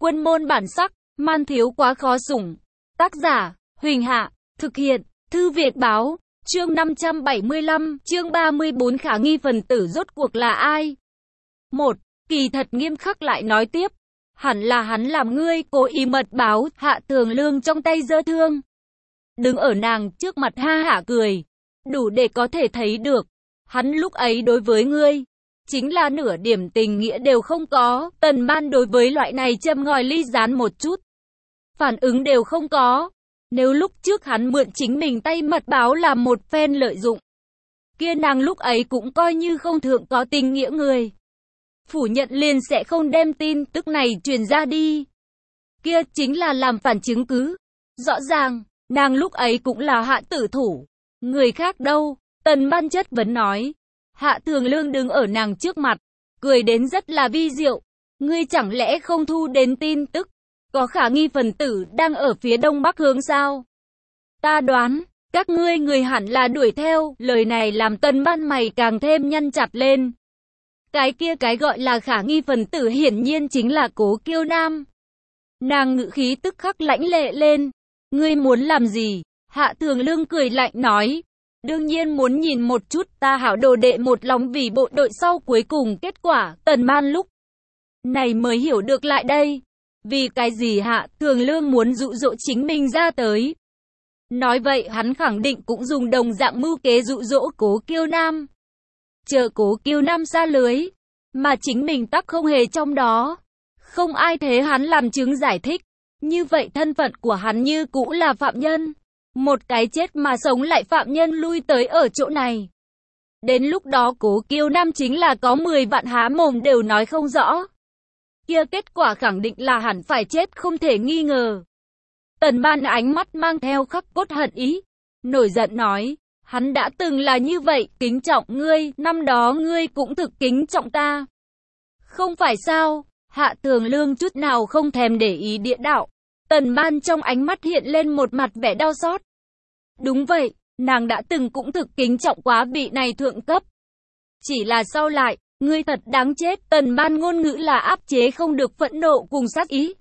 Quân môn bản sắc, man thiếu quá khó sủng. Tác giả, Huỳnh Hạ, thực hiện, Thư Việt Báo, chương 575, chương 34 khả nghi phần tử rốt cuộc là ai? 1. Kỳ thật nghiêm khắc lại nói tiếp. Hẳn là hắn làm ngươi cố ý mật báo. Hạ Tường Lương trong tay giơ thương, đứng ở nàng trước mặt ha hả cười. Đủ để có thể thấy được, hắn lúc ấy đối với ngươi chính là nửa điểm tình nghĩa đều không có. Tần Ban đối với loại này châm ngòi ly gián một chút phản ứng đều không có. Nếu lúc trước hắn mượn chính mình tay mật báo làm một phen lợi dụng, kia nàng lúc ấy cũng coi như không thượng có tình nghĩa người. Phủ nhận liền sẽ không đem tin tức này truyền ra đi. Kia chính là làm phản chứng cứ. Rõ ràng, nàng lúc ấy cũng là hạ tử thủ. Người khác đâu? Tần Ban chất vấn nói. Hạ Tường Lương đứng ở nàng trước mặt, cười đến rất là vi diệu. Ngươi chẳng lẽ không thu đến tin tức có khả nghi phần tử đang ở phía đông bắc hướng sao? Ta đoán, các ngươi người hẳn là đuổi theo. Lời này làm Tần Ban mày càng thêm nhăn chặt lên. Cái gọi là khả nghi phần tử hiển nhiên chính là Cố Kiêu Nam. Nàng ngữ khí tức khắc lãnh lệ lên. Ngươi muốn làm gì? Hạ Tường Lương cười lạnh nói. Đương nhiên muốn nhìn một chút ta hảo đồ đệ một lòng vì bộ đội sau cuối cùng kết quả. Tần Ban lúc này mới hiểu được lại đây. Vì cái gì Hạ Tường Lương muốn dụ dỗ chính mình ra tới. Nói vậy hắn khẳng định cũng dùng đồng dạng mưu kế dụ dỗ Cố Kiêu Nam. Chờ Cố Kiêu Nam xa lưới, mà chính mình tắc không hề trong đó. Không ai thế hắn làm chứng giải thích. Như vậy thân phận của hắn như cũ là phạm nhân. Một cái chết mà sống lại phạm nhân lui tới ở chỗ này. Đến lúc đó Cố Kiêu Nam chính là có 10 vạn há mồm đều nói không rõ. Kia kết quả khẳng định là hẳn phải chết không thể nghi ngờ. Tần Ban ánh mắt mang theo khắc cốt hận ý. Nổi giận nói. Hắn đã từng là như vậy, kính trọng ngươi, năm đó ngươi cũng thực kính trọng ta. Không phải sao? Hạ Tường Lương chút nào không thèm để ý địa đạo. Tần Ban trong ánh mắt hiện lên một mặt vẻ đau xót. Đúng vậy, nàng đã từng cũng thực kính trọng quá vị này thượng cấp. Chỉ là sau lại, ngươi thật đáng chết. Tần Ban ngôn ngữ là áp chế không được phẫn nộ cùng sát ý.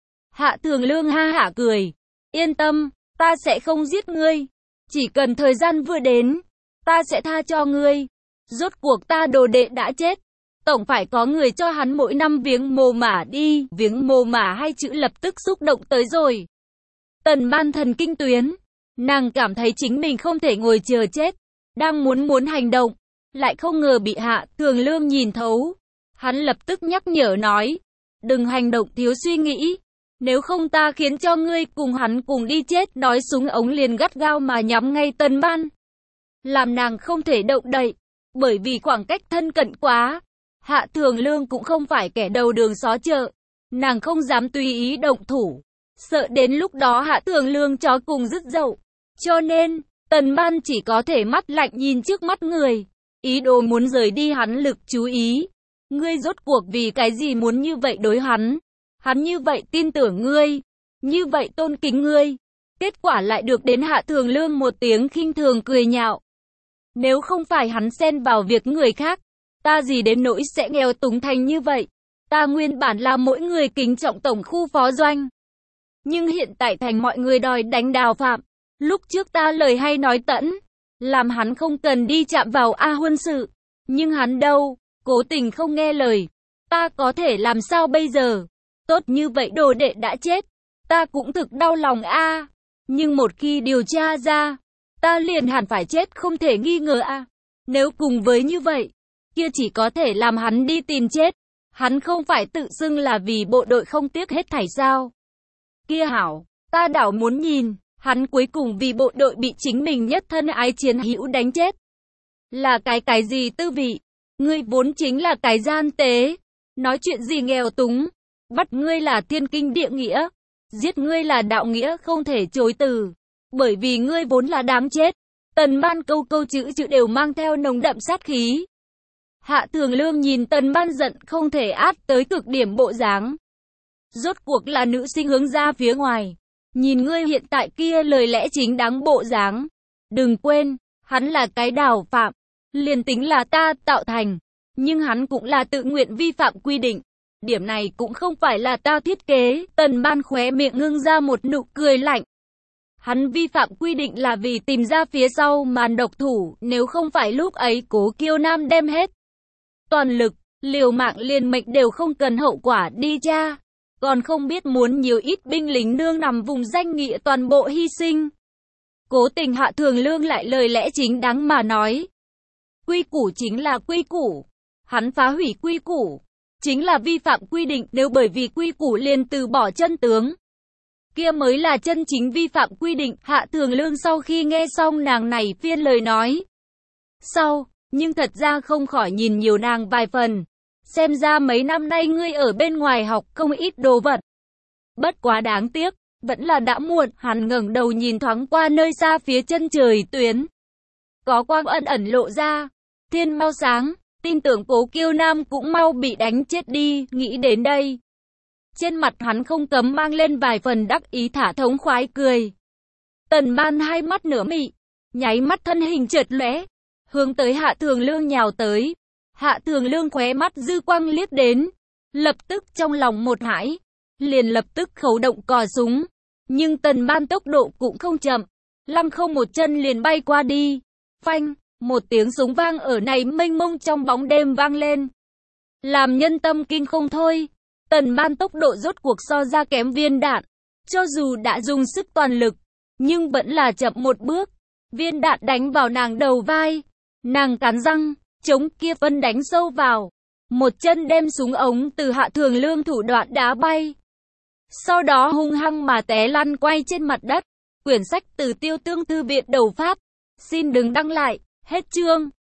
Hạ Tường Lương ha hả cười. Yên tâm, ta sẽ không giết ngươi. Chỉ cần thời gian vừa đến, ta sẽ tha cho ngươi. Rốt cuộc ta đồ đệ đã chết, tổng phải có người cho hắn mỗi năm viếng mồ mả đi. Viếng mồ mả hai chữ lập tức xúc động tới rồi. Tần Ban thần kinh tuyến, nàng cảm thấy chính mình không thể ngồi chờ chết, đang muốn hành động, lại không ngờ bị Hạ Tường Lương nhìn thấu. Hắn lập tức nhắc nhở nói, đừng hành động thiếu suy nghĩ. Nếu không ta khiến cho ngươi cùng hắn cùng đi chết. Nói súng ống liền gắt gao mà nhắm ngay Tần Ban, làm nàng không thể động đậy, bởi vì khoảng cách thân cận quá. Hạ Tường Lương cũng không phải kẻ đầu đường xó chợ, nàng không dám tùy ý động thủ, sợ đến lúc đó Hạ Tường Lương chó cùng rứt dậu. Cho nên, Tần Ban chỉ có thể mắt lạnh nhìn trước mắt người, ý đồ muốn rời đi hắn lực chú ý. Ngươi rốt cuộc vì cái gì muốn như vậy đối hắn? Hắn như vậy tin tưởng ngươi, như vậy tôn kính ngươi, kết quả lại được đến Hạ Tường Lương một tiếng khinh thường cười nhạo. Nếu không phải hắn xen vào việc người khác, ta gì đến nỗi sẽ nghèo túng thành như vậy. Ta nguyên bản là mỗi người kính trọng tổng khu phó doanh, nhưng hiện tại thành mọi người đòi đánh Đào Phạm. Lúc trước ta lời hay nói tẫn, làm hắn không cần đi chạm vào A Huân sự, nhưng hắn đâu, cố tình không nghe lời. Ta có thể làm sao bây giờ? Tốt như vậy đồ đệ đã chết, ta cũng thực đau lòng a. Nhưng một khi điều tra ra, ta liền hẳn phải chết không thể nghi ngờ a. Nếu cùng với như vậy, kia chỉ có thể làm hắn đi tìm chết. Hắn không phải tự xưng là vì bộ đội không tiếc hết thảy sao? Kia hảo, ta đảo muốn nhìn, hắn cuối cùng vì bộ đội bị chính mình nhất thân ái chiến hữu đánh chết. Là cái gì tư vị? Ngươi vốn chính là cái gian tế, nói chuyện gì nghèo túng. Bắt ngươi là thiên kinh địa nghĩa, giết ngươi là đạo nghĩa không thể chối từ, bởi vì ngươi vốn là đáng chết. Tần Ban câu chữ đều mang theo nồng đậm sát khí. Hạ Tường Lương nhìn Tần Ban giận không thể át tới cực điểm bộ dáng. Rốt cuộc là nữ sinh hướng ra phía ngoài, nhìn ngươi hiện tại kia lời lẽ chính đáng bộ dáng. Đừng quên, hắn là cái Đào Phạm, liền tính là ta tạo thành, nhưng hắn cũng là tự nguyện vi phạm quy định. Điểm này cũng không phải là ta thiết kế. Tần Ban khóe miệng ngưng ra một nụ cười lạnh. Hắn vi phạm quy định là vì tìm ra phía sau màn độc thủ, nếu không phải lúc ấy Cố Kiêu Nam đem hết toàn lực, liều mạng liền mệnh đều không cần hậu quả đi tra, còn không biết muốn nhiều ít binh lính nương nằm vùng danh nghĩa toàn bộ hy sinh. Cố Tình Hạ Thường Lương lại lời lẽ chính đáng mà nói. Quy củ chính là quy củ. Hắn phá hủy quy củ, chính là vi phạm quy định, nếu bởi vì quy củ liền từ bỏ chân tướng, kia mới là chân chính vi phạm quy định. Hạ Thường Lương sau khi nghe xong nàng này phiên lời nói nhưng thật ra không khỏi nhìn nhiều nàng vài phần. Xem ra mấy năm nay ngươi ở bên ngoài học không ít đồ vật. Bất quá đáng tiếc, vẫn là đã muộn. Hắn ngẩng đầu nhìn thoáng qua nơi xa phía chân trời tuyến, có quang ẩn ẩn lộ ra, thiên mau sáng, tin tưởng Cố Kiêu Nam cũng mau bị đánh chết đi. Nghĩ đến đây, trên mặt hắn không cấm mang lên vài phần đắc ý thả thống khoái cười. Tần Ban hai mắt nửa mị, nháy mắt thân hình chợt lóe, hướng tới Hạ Thường Lương nhào tới. Hạ Thường Lương khóe mắt dư quang liếc đến, lập tức trong lòng một hãi, liền lập tức khấu động cò súng. Nhưng Tần Ban tốc độ cũng không chậm, lăng không một chân liền bay qua đi. Phanh, một tiếng súng vang ở này mênh mông trong bóng đêm vang lên, làm nhân tâm kinh không thôi. Tần Ban tốc độ rốt cuộc so ra kém viên đạn, cho dù đã dùng sức toàn lực, nhưng vẫn là chậm một bước. Viên đạn đánh vào nàng đầu vai, nàng cắn răng, chống kia phân đánh sâu vào, một chân đem súng ống từ Hạ Thường Lương thủ đoạn đá bay. Sau đó hung hăng mà té lăn quay trên mặt đất. Quyển sách từ Tiêu Tương Thư viện đầu phát. Xin đừng đăng lại, hết chương.